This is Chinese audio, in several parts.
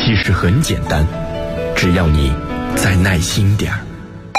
其实很简单，只要你再耐心点儿。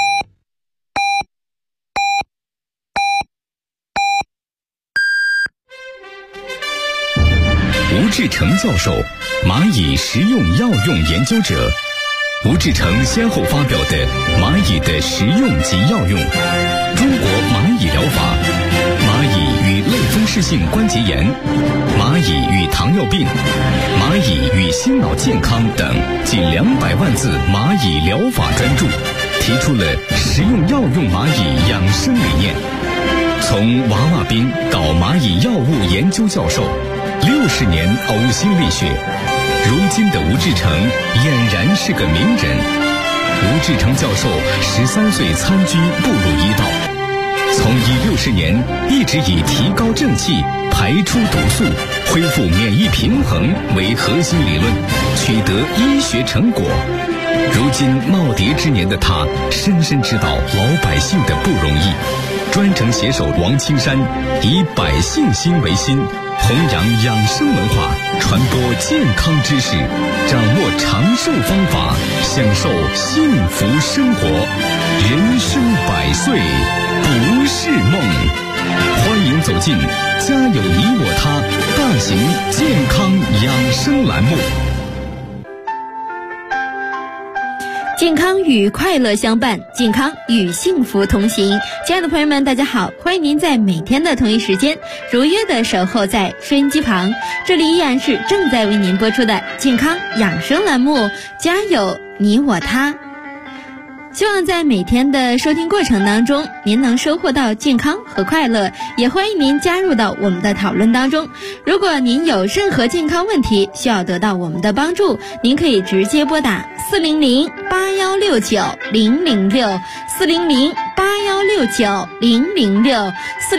吴志成教授，蚂蚁食用药用研究者。吴志成先后发表的《蚂蚁的食用及药用》、《中国蚂蚁疗法》、《蚂蚁与类风湿性关节炎》、《蚂蚁与糖尿病》、《蚂蚁与心脑健康》等近200万字蚂蚁疗法专著，提出了食用药用蚂蚁养生理念。从娃娃兵到蚂蚁药物研究教授，60年呕心沥血，如今的吴志成俨然是个名人。吴志成教授13岁参军步入医道，从医60年一直以提高正气、排出毒素、恢复免疫平衡为核心理论，取得医学成果。如今耄耋之年的他，深深知道老百姓的不容易，专程携手王青山，以百姓心为心，弘扬养生文化，传播健康知识，掌握长寿方法，享受幸福生活。人生100岁不是梦。欢迎走进家有你我他大型健康养生栏目。 健康与快乐相伴，健康与幸福同行。亲爱的朋友们，大家好，欢迎您在每天的同一时间如约的守候在收音机旁，这里依然是正在为您播出的健康养生栏目，家有你我他。希望在每天的收听过程当中，您能收获到健康和快乐，也欢迎您加入到我们的讨论当中。如果您有任何健康问题需要得到我们的帮助，您可以直接拨打400-8169-006 400-8169-006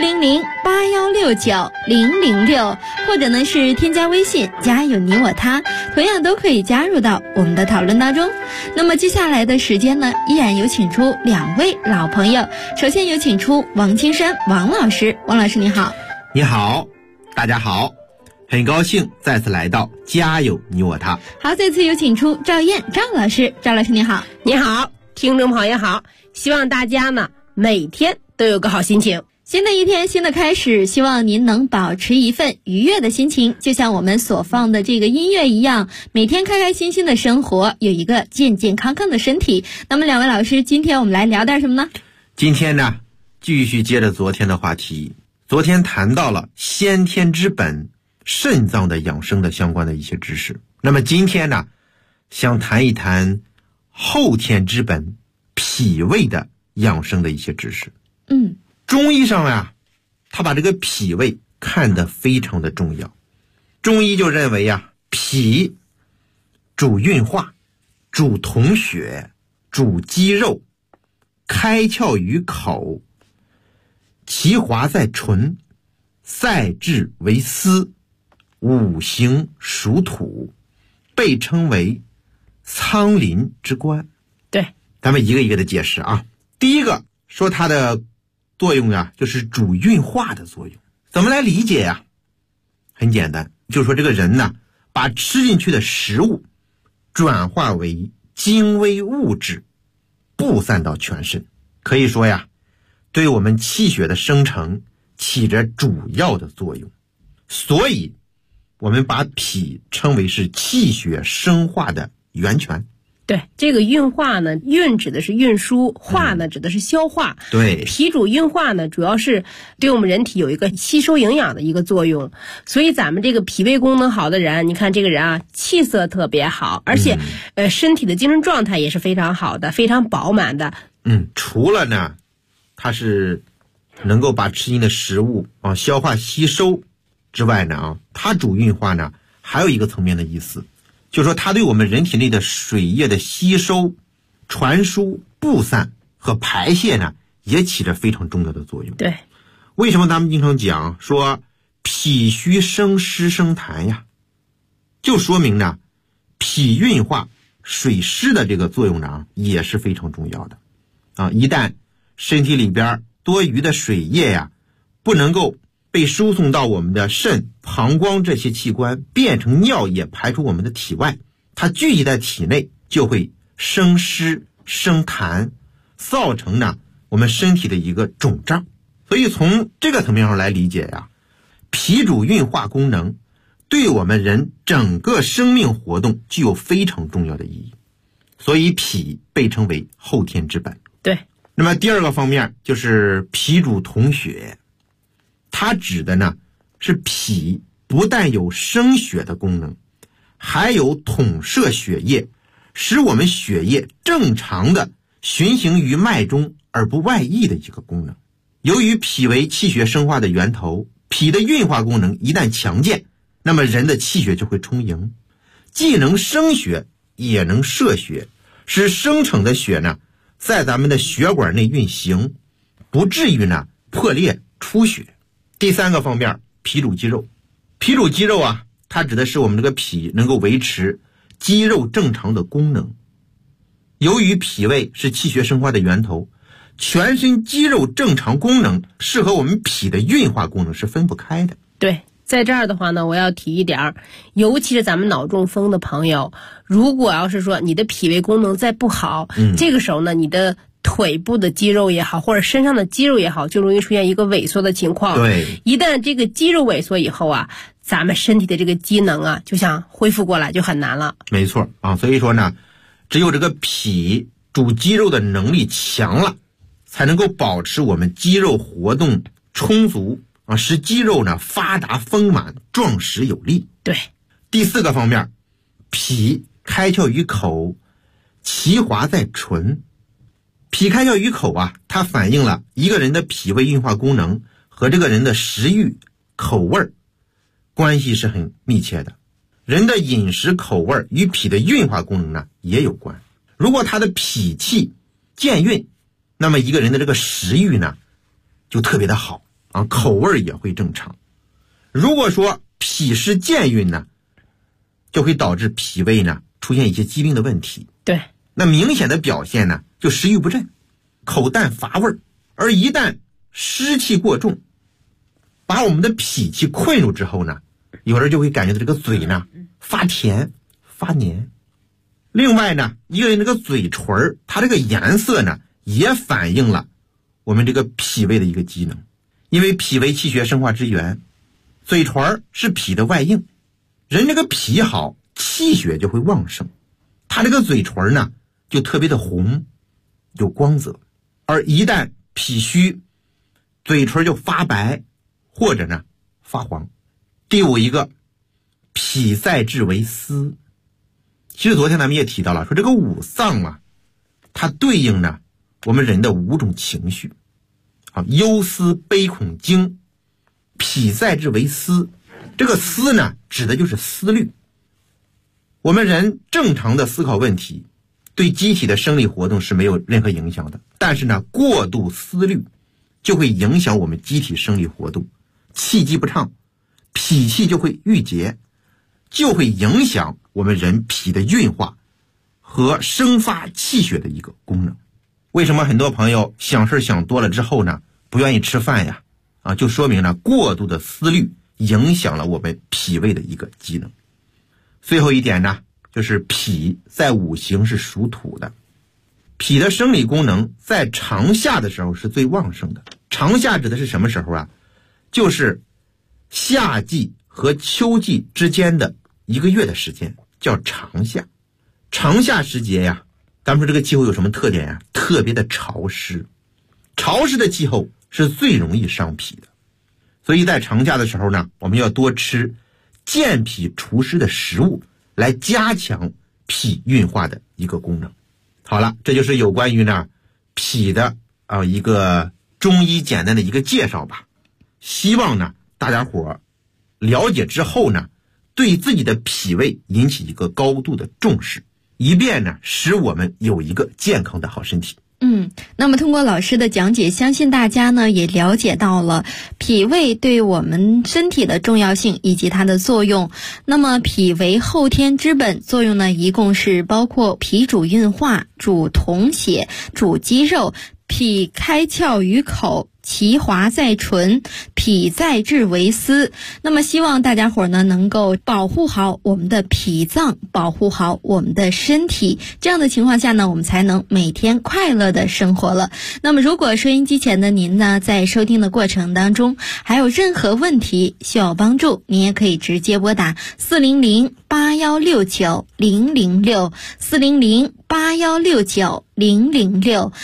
400-8169-006，或者呢是添加微信家有你我他，同样都可以加入到我们的讨论当中。那么接下来的时间呢，依然有请出2位老朋友。首先有请出王青山王老师。王老师你好。 你好，大家好，很高兴再次来到家有你我他。 好，再次有请出赵燕赵老师。赵老师你好。 你好，听众朋友好，希望大家呢每天都有个好心情。 新的一天，新的开始，希望您能保持一份愉悦的心情，就像我们所放的这个音乐一样，每天开开心心的生活，有一个健健康康的身体。那么2位老师，今天我们来聊点什么呢？ 今天呢，继续接着昨天的话题。昨天谈到了先天之本肾脏的养生的相关的一些知识，那么今天呢，想谈一谈后天之本脾胃的养生的一些知识。中医上啊，他把这个脾胃看得非常的重要。中医就认为啊，脾主运化，主统血，主肌肉，开窍于口，其华在唇，赛质为丝，五行属土，被称为苍林之官。 对， 咱们一个一个的解释啊。第一个说它的作用啊，就是主运化的作用。怎么来理解呀？很简单，就是说这个人呢，把吃进去的食物转化为精微物质，布散到全身，可以说呀，对我们气血的生成起着主要的作用。所以我们把脾称为是气血生化的源泉。 对，这个运化呢，运指的是运输，化呢指的是消化。 对， 脾主运化呢，主要是对我们人体有一个吸收营养的一个作用。所以咱们这个脾胃功能好的人，你看这个人啊，气色特别好，而且身体的精神状态也是非常好的，非常饱满的。 除了呢，它是能够把吃进的食物消化吸收之外呢它主运化呢还有一个层面的意思，就是说它对我们人体内的水液的吸收、传输、布散和排泄呢，也起着非常重要的作用。 对， 为什么咱们经常讲说脾虚生湿生痰呀？就说明呢，脾运化水湿的这个作用呢，也是非常重要的一旦身体里边多余的水液呀，不能够被输送到我们的肾、膀胱这些器官，变成尿液排出我们的体外， 它聚集在体内就会生湿生痰，造成呢我们身体的一个肿胀。所以从这个层面上来理解呀，脾主运化功能，对我们人整个生命活动具有非常重要的意义。所以脾被称为后天之本。 对。 那么第二个方面就是脾主统血，它指的呢是脾不但有生血的功能，还有统摄血液，使我们血液正常的循行于脉中而不外溢的一个功能。由于脾为气血生化的源头，脾的运化功能一旦强健，那么人的气血就会充盈，既能生血也能摄血，使生成的血呢在咱们的血管内运行，不至于呢破裂出血。第三个方面，脾主肌肉。脾主肌肉啊，它指的是我们这个脾能够维持肌肉正常的功能。由于脾胃是气血生化的源头，全身肌肉正常功能是和我们脾的运化功能是分不开的。 对，在这儿的话呢，我要提一点，尤其是咱们脑中风的朋友，如果要是说你的脾胃功能再不好，这个时候呢，你的腿部的肌肉也好，或者身上的肌肉也好，就容易出现一个萎缩的情况。 对， 一旦这个肌肉萎缩以后啊，咱们身体的这个机能啊，就想恢复过来就很难了。 没错啊，所以说呢，只有这个脾主肌肉的能力强了，才能够保持我们肌肉活动充足啊，使肌肉呢发达丰满、壮实有力。 对。 第四个方面，脾开窍于口，其华在唇。脾开窍于口啊，它反映了一个人的脾胃运化功能和这个人的食欲、口味关系是很密切的。人的饮食口味与脾的运化功能呢也有关。如果他的脾气健运，那么一个人的这个食欲呢就特别的好啊，口味也会正常。如果说脾湿健运呢，就会导致脾胃呢出现一些疾病的问题。 对。 那明显的表现呢就食欲不振，口淡乏味，而一旦湿气过重，把我们的脾气困住之后呢，有人就会感觉到这个嘴呢发甜发黏。另外呢，一个人这个嘴唇它这个颜色呢也反映了我们这个脾胃的一个机能。因为脾为气血生化之源，嘴唇是脾的外应，人这个脾好，气血就会旺盛，他这个嘴唇呢就特别的红有光泽。而一旦脾虚，嘴唇就发白或者呢发黄。第五一个，脾在志为思。其实昨天咱们也提到了，说这个五脏啊，它对应呢我们人的5种情绪啊，忧思悲恐惊。脾在志为思，这个思呢指的就是思虑。我们人正常的思考问题对机体的生理活动是没有任何影响的，但是呢过度思虑就会影响我们机体生理活动，气机不畅，脾气就会郁结，就会影响我们人脾的运化和生发气血的一个功能。为什么很多朋友想事想多了之后呢不愿意吃饭呀？就说明呢过度的思虑影响了我们脾胃的一个机能。最后一点呢，就是脾在五行是属土的，脾的生理功能在长夏的时候是最旺盛的。长夏指的是什么时候啊？就是夏季和秋季之间的1个月的时间，叫长夏。长夏时节呀，咱们说这个气候有什么特点呀？特别的潮湿，潮湿的气候是最容易伤脾的。所以在长夏的时候呢，我们要多吃健脾除湿的食物，来加强脾运化的一个功能。好了，这就是有关于呢脾的一个中医简单的一个介绍吧。希望呢大家伙了解之后呢，对自己的脾胃引起一个高度的重视，以便呢使我们有一个健康的好身体。 那么通过老师的讲解，相信大家呢也了解到了脾胃对我们身体的重要性以及它的作用。那么脾为后天之本，作用呢一共是包括脾主运化、主统血、主肌肉，脾开窍于口，其华在唇，脾脾在志为思。那么希望大家伙呢能够保护好我们的脾脏，保护好我们的身体，这样的情况下呢，我们才能每天快乐的生活了。那么如果收音机前的您呢，在收听的过程当中还有任何问题需要帮助，您也可以直接拨打400-8169-006 400-8169-006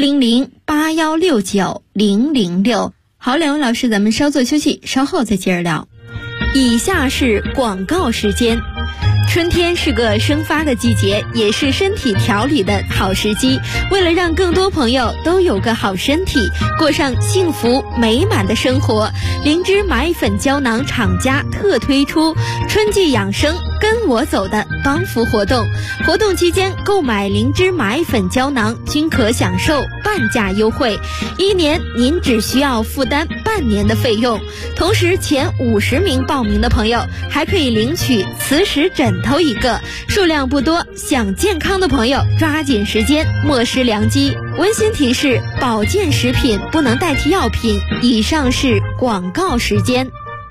400-8169-006。好，两位老师，咱们稍作休息，稍后再接着聊。以下是广告时间。春天是个生发的季节，也是身体调理的好时机。为了让更多朋友都有个好身体，过上幸福美满的生活，灵芝蚂蚁粉胶囊厂家特推出春季养生跟我走的帮扶活动。活动期间购买灵芝蚂蚁粉胶囊均可享受半价优惠，1年您只需要负担半年的费用。同时前50名报名的朋友还可以领取磁石枕头1个，数量不多，想健康的朋友抓紧时间，莫失良机。温馨提示：保健食品不能代替药品。以上是广告时间。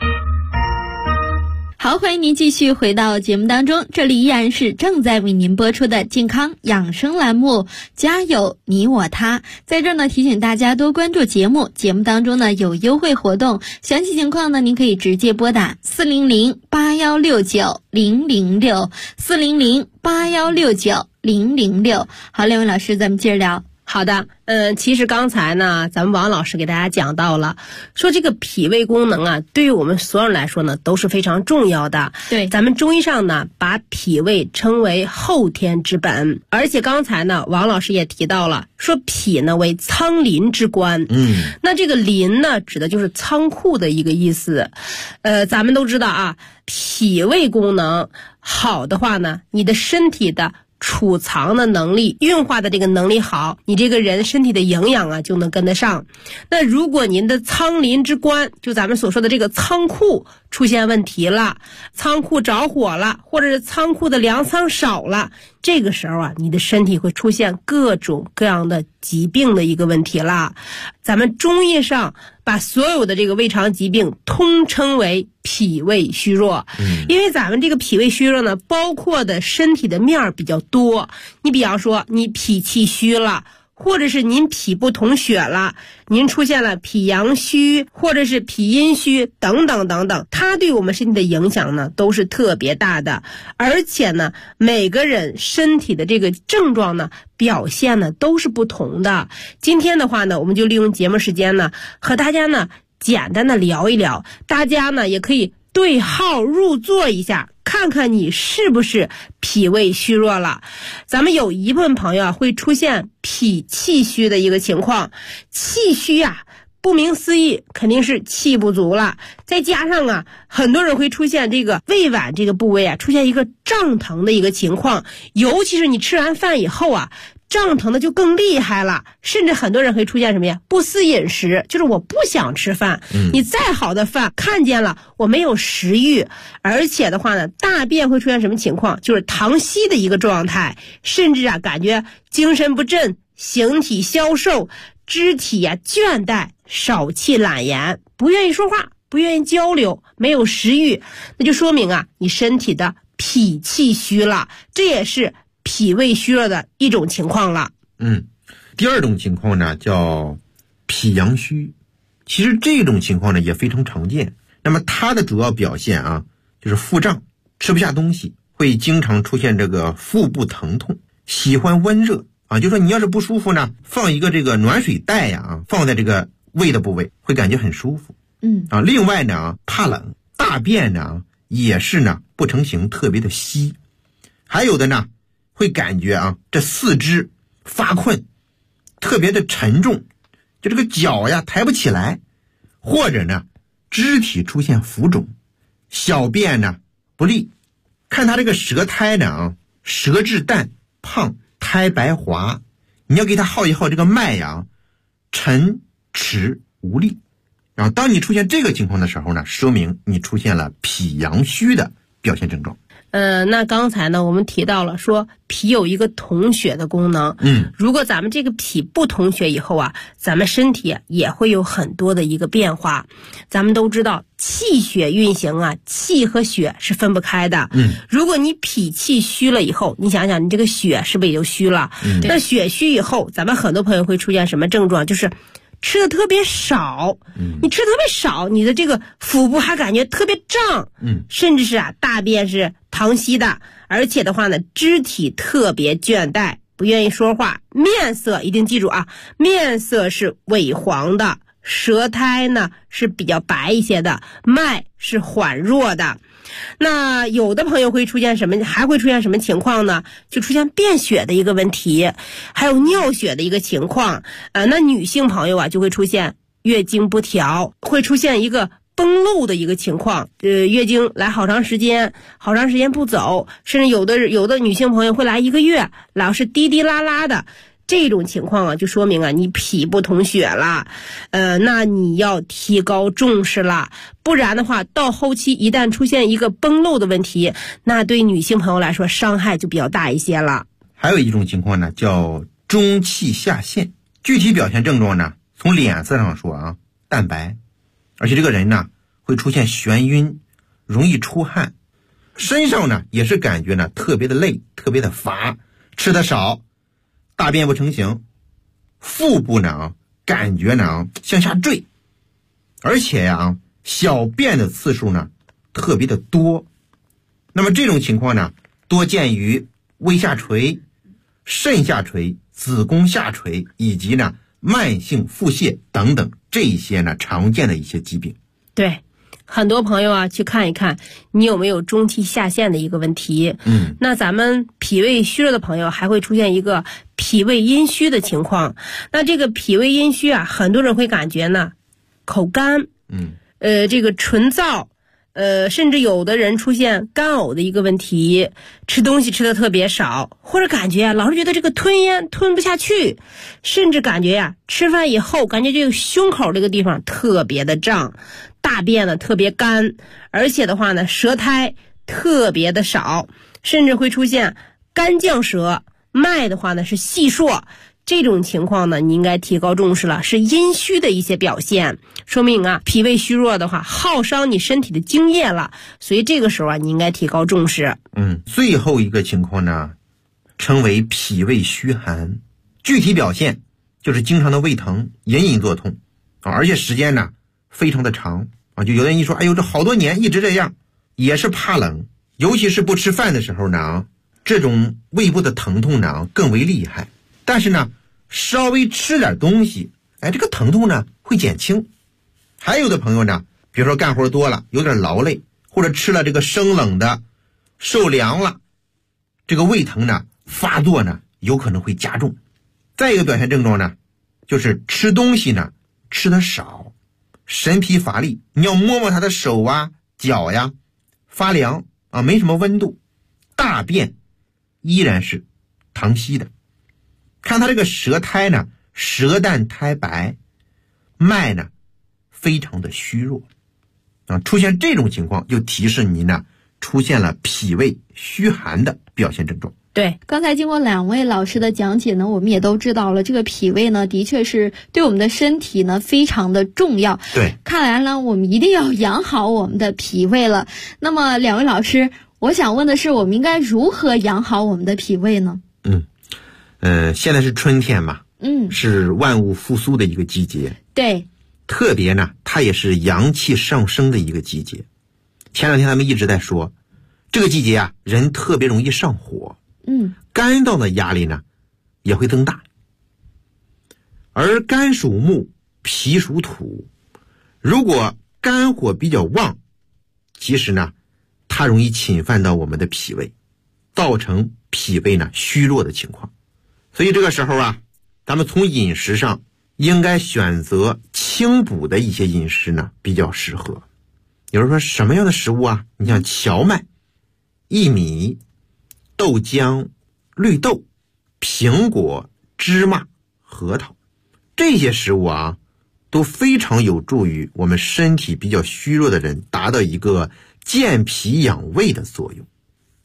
好，欢迎您继续回到节目当中，这里依然是正在为您播出的健康养生栏目，家有你我他。在这儿呢，提醒大家多关注节目，节目当中呢有优惠活动，详细情况呢您可以直接拨打400-8169-006 400-8169-006。好，两位老师，咱们接着聊。 好的，其实刚才呢，咱们王老师给大家讲到了，说这个脾胃功能啊，对于我们所有人来说呢，都是非常重要的。 对， 咱们中医上呢，把脾胃称为后天之本，而且刚才呢，王老师也提到了，说脾呢为仓廪之官。那这个廪呢，指的就是仓库的一个意思。咱们都知道啊，脾胃功能好的话呢，你的身体的储藏的能力，运化的这个能力好，你这个人身体的营养啊就能跟得上。那如果您的仓廪之官，就咱们所说的这个仓库出现问题了，仓库着火了，或者是仓库的粮仓少了，这个时候啊，你的身体会出现各种各样的疾病的一个问题啦。咱们中医上把所有的这个胃肠疾病通称为脾胃虚弱。因为咱们这个脾胃虚弱呢，包括的身体的面儿比较多。你比方说你脾气虚了，或者是您脾不统血了，您出现了脾阳虚或者是脾阴虚等等等等，它对我们身体的影响呢都是特别大的。而且呢，每个人身体的这个症状呢表现呢都是不同的。今天的话呢，我们就利用节目时间呢，和大家呢简单的聊一聊，大家呢也可以对号入座一下，看看你是不是脾胃虚弱了。咱们有一部分朋友啊会出现脾气虚的一个情况，气虚啊，顾名思义肯定是气不足了，再加上啊，很多人会出现这个胃脘这个部位啊出现一个胀疼的一个情况，尤其是你吃完饭以后啊，胀疼的就更厉害了，甚至很多人会出现什么呀？不思饮食，就是我不想吃饭。你再好的饭看见了，我没有食欲，而且的话呢，大便会出现什么情况？就是溏稀的一个状态，甚至啊感觉精神不振，形体消瘦，肢体啊倦怠，少气懒言，不愿意说话，不愿意交流，没有食欲，那就说明啊你身体的脾气虚了，这也是脾胃虚弱的一种情况了。 第二种情况呢叫脾阳虚，其实这种情况呢也非常常见。那么它的主要表现啊就是腹胀，吃不下东西，会经常出现这个腹部疼痛，喜欢温热啊，就说你要是不舒服呢，放一个这个暖水袋呀放在这个胃的部位，会感觉很舒服。另外呢怕冷，大便呢也是呢不成形，特别的稀。还有的呢会感觉啊这四肢发困，特别的沉重，就这个脚呀抬不起来，或者呢肢体出现浮肿，小便呢不利。看他这个舌苔呢舌质淡胖，苔白滑，你要给他号一号这个脉呀，沉迟无力。然后当你出现这个情况的时候呢，说明你出现了脾阳虚的表现症状。 那刚才呢，我们提到了说脾有一个统血的功能。如果咱们这个脾不统血以后啊，咱们身体也会有很多的一个变化。咱们都知道气血运行啊，气和血是分不开的。如果你脾气虚了以后，你想想你这个血是不是也就虚了？那血虚以后，咱们很多朋友会出现什么症状？就是吃的特别少，你吃的特别少，你的这个腹部还感觉特别胀，甚至是大便是溏稀的，而且的话呢，肢体特别倦怠，不愿意说话，面色一定记住啊，面色是萎黄的，舌苔呢是比较白一些的，脉是缓弱的。那有的朋友会出现什么？还会出现什么情况呢？就出现便血的一个问题，还有尿血的一个情况。那女性朋友啊，就会出现月经不调，会出现一个崩漏的一个情况。月经来好长时间不走，甚至有的女性朋友会来1个月，老是滴滴拉拉的。这种情况啊，就说明啊你脾不统血了，那你要提高重视了，不然的话，到后期一旦出现一个崩漏的问题，那对女性朋友来说伤害就比较大一些了。 还有一种情况呢，叫中气下陷，具体表现症状呢，从脸色上说啊，淡白，而且这个人呢会出现眩晕，容易出汗，身上呢也是感觉呢特别的累，特别的乏，吃的少，大便不成形，腹部呢感觉呢向下坠，而且呀小便的次数呢特别的多。那么这种情况呢多见于胃下垂、肾下垂、子宫下垂以及呢慢性腹泻等等这些呢常见的一些疾病。 对，很多朋友啊去看一看你有没有中气下陷的一个问题。那咱们脾胃虚弱的朋友还会出现一个脾胃阴虚的情况。那这个脾胃阴虚啊，很多人会感觉呢口干，这个唇燥，甚至有的人出现干呕的一个问题，吃东西吃的特别少，或者感觉老是觉得这个吞咽吞不下去，甚至感觉吃饭以后感觉这个胸口这个地方特别的胀，大便呢特别干，而且的话呢舌苔特别的少，甚至会出现干绛舌，脉的话呢是细数。这种情况呢你应该提高重视了，是阴虚的一些表现，说明啊脾胃虚弱的话耗伤你身体的津液了，所以这个时候啊你应该提高重视。 最后一个情况呢称为脾胃虚寒，具体表现就是经常的胃疼，隐隐作痛而且时间呢非常的长就有的人一说，哎呦这好多年一直这样，也是怕冷，尤其是不吃饭的时候呢，这种胃部的疼痛呢更为厉害。但是呢稍微吃点东西，这个疼痛呢会减轻。还有的朋友呢，比如说干活多了有点劳累，或者吃了这个生冷的受凉了，这个胃疼呢发作呢有可能会加重。再一个表现症状呢就是吃东西呢吃得少，神疲乏力，你要摸摸他的手啊脚呀发凉没什么温度，大便依然是溏稀的，看他这个舌苔呢舌淡苔白，脉呢非常的虚弱出现这种情况就提示你呢出现了脾胃虚寒的表现症状。 对， 刚才经过2位老师的讲解呢，我们也都知道了，这个脾胃呢的确是对我们的身体呢非常的重要。 对， 看来呢我们一定要养好我们的脾胃了。那么2位老师，我想问的是，我们应该如何养好我们的脾胃呢？ 现在是春天嘛，是万物复苏的一个季节。 对， 特别呢它也是阳气上升的一个季节。前2天他们一直在说，这个季节人特别容易上火，肝脏的压力呢也会增大。而肝属木，脾属土，如果肝火比较旺，其实呢它容易侵犯到我们的脾胃，造成脾胃呢虚弱的情况。所以这个时候咱们从饮食上应该选择清补的一些饮食呢比较适合。有人说什么样的食物你像荞麦、薏米、豆浆、绿豆、苹果、芝麻、核桃，这些食物都非常有助于我们身体比较虚弱的人达到一个健脾养胃的作用。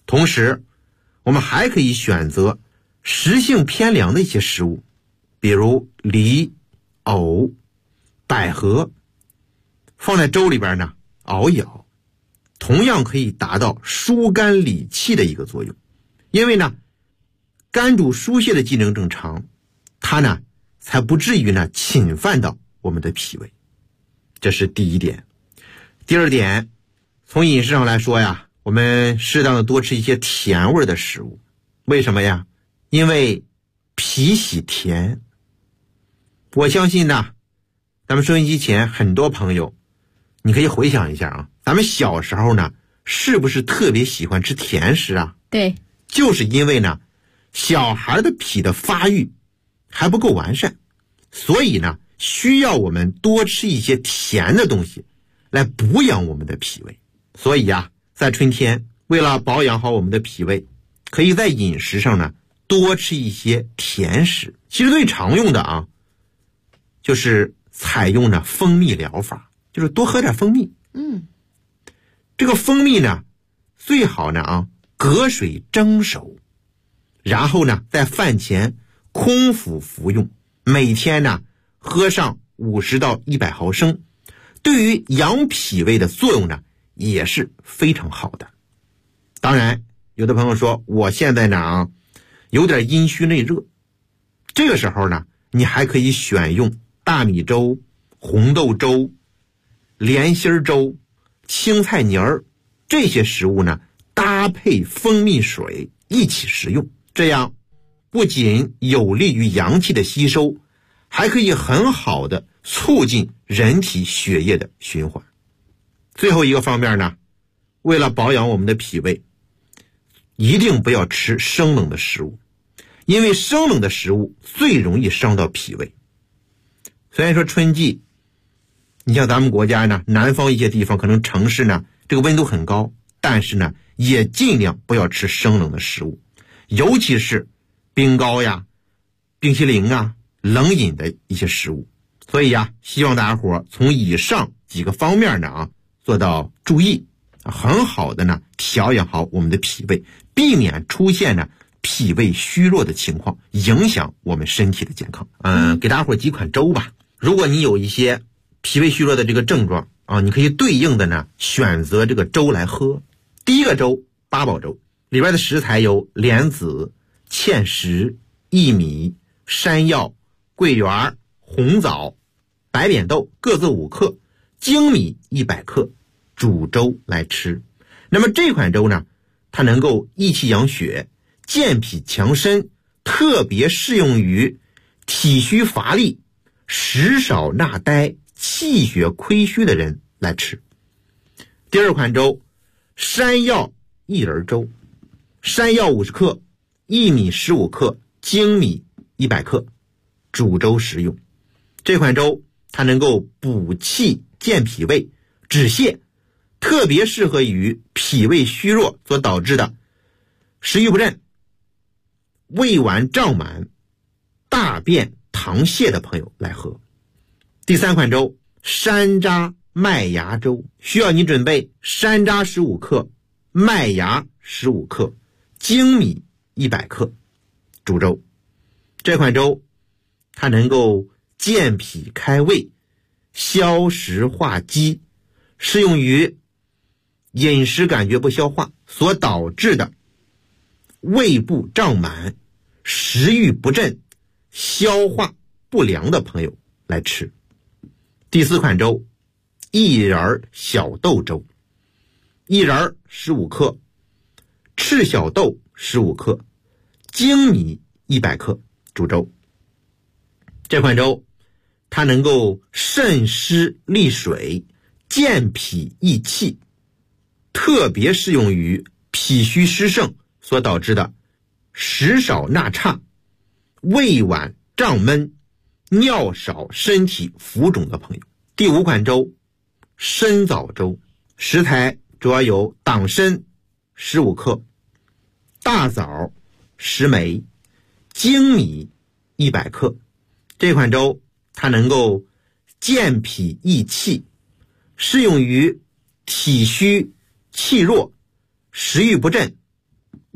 同时我们还可以选择食性偏凉的一些食物，比如梨、藕、百合，放在粥里边呢熬一熬，同样可以达到疏肝理气的一个作用。因为呢肝主疏泄的机能正常，它呢才不至于呢侵犯到我们的脾胃。这是第一点。第二点，从饮食上来说呀，我们适当的多吃一些甜味的食物。为什么呀？因为脾喜甜。我相信呢，咱们收音机前很多朋友，你可以回想一下啊，咱们小时候呢，是不是特别喜欢吃甜食啊？ 对， 就是因为呢，小孩的脾的发育还不够完善，所以呢，需要我们多吃一些甜的东西来补养我们的脾胃。所以啊，在春天，为了保养好我们的脾胃，可以在饮食上呢多吃一些甜食。其实最常用的啊，就是采用呢蜂蜜疗法，就是多喝点蜂蜜。这个蜂蜜呢，最好呢隔水蒸熟，然后呢在饭前空腹服用，每天呢喝上50到100毫升，对于养脾胃的作用呢也是非常好的。当然有的朋友说我现在呢有点阴虚内热，这个时候呢你还可以选用大米粥、红豆粥、莲心粥、青菜泥儿这些食物呢搭配蜂蜜水一起食用，这样不仅有利于阳气的吸收，还可以很好的促进人体血液的循环。最后一个方面呢，为了保养我们的脾胃，一定不要吃生冷的食物，因为生冷的食物最容易伤到脾胃。虽然说春季，你像咱们国家呢，南方一些地方可能城市呢这个温度很高，但是呢也尽量不要吃生冷的食物，尤其是冰糕呀、冰淇淋啊、冷饮的一些食物。所以呀，希望大家伙从以上几个方面呢做到注意，很好的呢调养好我们的脾胃，避免出现呢脾胃虚弱的情况，影响我们身体的健康。给大家伙几款粥吧。如果你有一些脾胃虚弱的这个症状啊，你可以对应的呢选择这个粥来喝。第一个粥，八宝粥，里边的食材有莲子、芡实、薏米、山药、桂圆、红枣、白扁豆各自5克，粳米100克，煮粥来吃。那么这款粥呢，它能够益气养血、健脾强身，特别适用于体虚乏力、食少纳呆、气血亏虚的人来吃。第二款粥，山药薏仁粥，山药50克，薏米15克，粳米100克，煮粥食用。这款粥它能够补气健脾胃、止泻，特别适合于脾胃虚弱所导致的食欲不振、胃脘胀满、大便溏泻的朋友来喝。第三款粥，山楂麦芽粥，需要你准备山楂15克，麦芽15克，粳米100克，煮粥。这款粥它能够健脾开胃、消食化积，适用于饮食感觉不消化所导致的胃部胀满、食欲不振、消化不良的朋友来吃。第四款粥，薏仁小豆粥，薏仁15克，赤小豆15克，粳米100克，煮粥。这款粥它能够渗湿利水、健脾益气，特别适用于脾虚湿盛所导致的食少纳差、胃脘胀闷、尿少身体浮肿的朋友。第五款粥，参枣粥，食材主要有党参15克，大枣10枚，粳米100克。这款粥它能够健脾益气，适用于体虚气弱、食欲不振、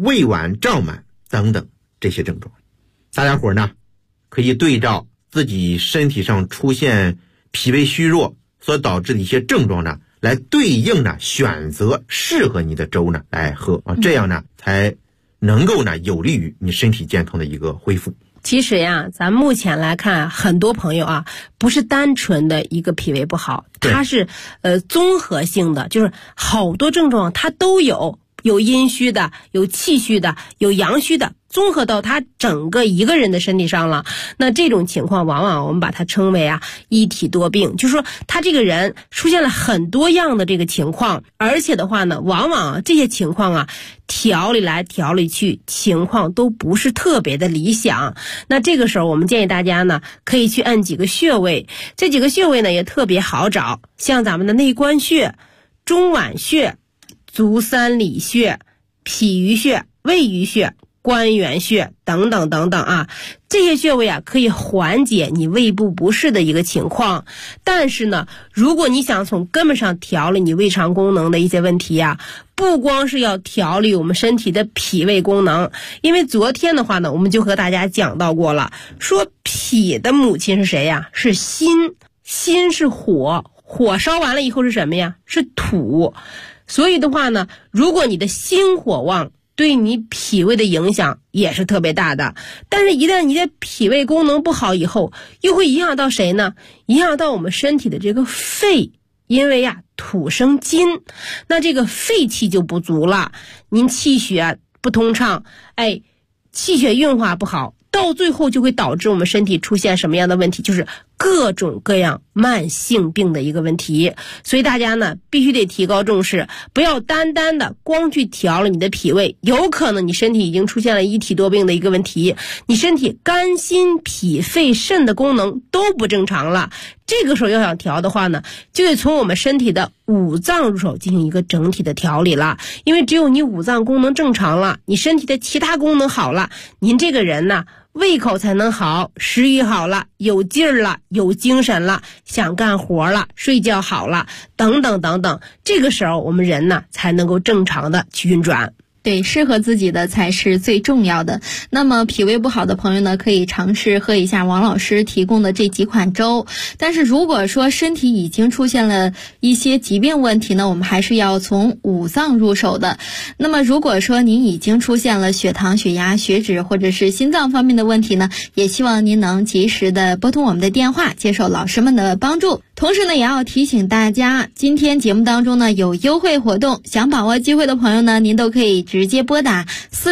胃脘胀满等等这些症状。大家伙呢可以对照自己身体上出现脾胃虚弱所导致的一些症状呢，来对应呢选择适合你的粥呢来喝啊，这样呢才能够呢有利于你身体健康的一个恢复。 其实呀，咱目前来看，很多朋友啊，不是单纯的一个脾胃不好，它是综合性的，就是好多症状它都有阴虚的，有气虚的，有阳虚的，综合到他整个一个人的身体上了。那这种情况往往我们把它称为一体多病，就是说他这个人出现了很多样的这个情况，而且的话呢，往往这些情况调理来调理去，情况都不是特别的理想。那这个时候我们建议大家呢，可以去按几个穴位，这几个穴位呢也特别好找，像咱们的内关穴、中脘穴、足三里穴、脾俞穴、胃俞穴、关元穴等等等等啊，这些穴位可以缓解你胃部不适的一个情况。但是呢，如果你想从根本上调理你胃肠功能的一些问题不光是要调理我们身体的脾胃功能，因为昨天的话呢，我们就和大家讲到过了，说脾的母亲是谁呀？是心，心是火，火烧完了以后是什么呀？是土。所以的话呢，如果你的心火旺，对你脾胃的影响也是特别大的。但是一旦你的脾胃功能不好以后，又会影响到谁呢？影响到我们身体的这个肺，因为土生金，那这个肺气就不足了，您气血不通畅，气血运化不好，到最后就会导致我们身体出现什么样的问题？就是各种各样慢性病的一个问题。所以大家呢必须得提高重视，不要单单的光去调了你的脾胃，有可能你身体已经出现了一体多病的一个问题，你身体肝心脾肺肾的功能都不正常了。这个时候要想调的话呢，就得从我们身体的五脏入手进行一个整体的调理了。因为只有你五脏功能正常了，你身体的其他功能好了，您这个人呢胃口才能好，食欲好了，有劲儿了，有精神了，想干活了，睡觉好了，等等等等，这个时候我们人呢才能够正常的去运转。 对，适合自己的才是最重要的。那么脾胃不好的朋友呢，可以尝试喝一下王老师提供的这几款粥。但是如果说身体已经出现了一些疾病问题呢，我们还是要从五脏入手的。那么如果说您已经出现了血糖、血压、血脂或者是心脏方面的问题呢，也希望您能及时的拨通我们的电话，接受老师们的帮助。同时呢，也要提醒大家，今天节目当中呢有优惠活动，想把握机会的朋友呢，您都可以直接拨打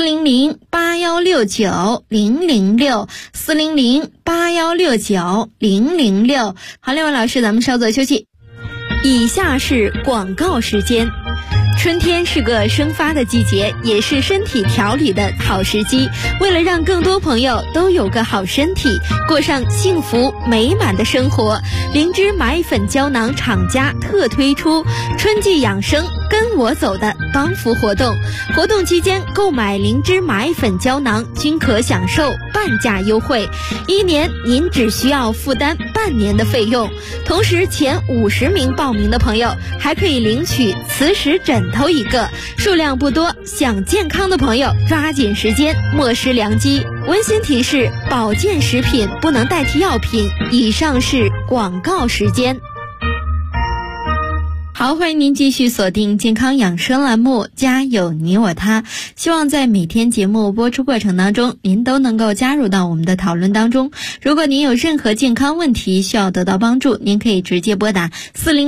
400-8169-006，400-8169-006。好，另外老师，咱们稍作休息。以下是广告时间。春天是个生发的季节，也是身体调理的好时机。为了让更多朋友都有个好身体，过上幸福美满的生活，灵芝蚂蚁粉胶囊厂家特推出春季养生跟我走的帮扶活动。活动期间购买灵芝蚂蚁粉胶囊均可享受半价优惠，1年您只需要负担半年的费用。同时前50名报名的朋友还可以领取磁石枕头1个，数量不多，想健康的朋友抓紧时间，莫失良机。温馨提示：保健食品不能代替药品。以上是广告时间。好，欢迎您继续锁定健康养生栏目，家有你我他。希望在每天节目播出过程当中，您都能够加入到我们的讨论当中。如果您有任何健康问题需要得到帮助，您可以直接拨打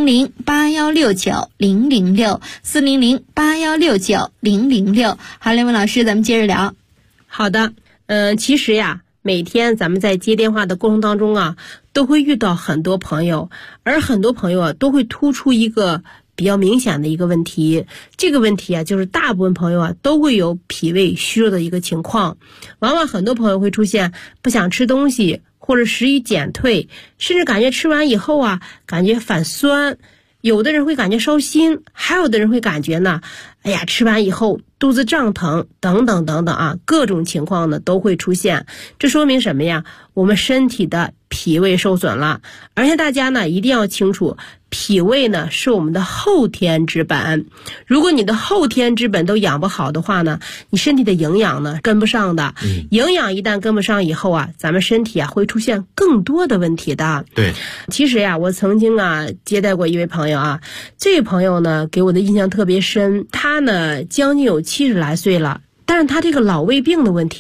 400-8169-006，400-8169-006。好，两位老师，咱们接着聊。 好的，其实每天咱们在接电话的过程当中都会遇到很多朋友，而很多朋友都会突出一个比较明显的一个问题。这个问题就是大部分朋友都会有脾胃虚弱的一个情况。往往很多朋友会出现不想吃东西，或者食欲减退，甚至感觉吃完以后感觉反酸。有的人会感觉烧心，还有的人会感觉呢哎呀，吃完以后肚子胀疼等等等等啊，各种情况呢都会出现。这说明什么呀？我们身体的脾胃受损了。而且大家呢一定要清楚，脾胃呢是我们的后天之本。如果你的后天之本都养不好的话呢，你身体的营养呢跟不上的。营养一旦跟不上以后啊，咱们身体啊会出现更多的问题的。 对， 其实呀，我曾经啊接待过一位朋友啊，这位朋友呢给我的印象特别深。他呢将近有70来岁了，但是他这个老胃病的问题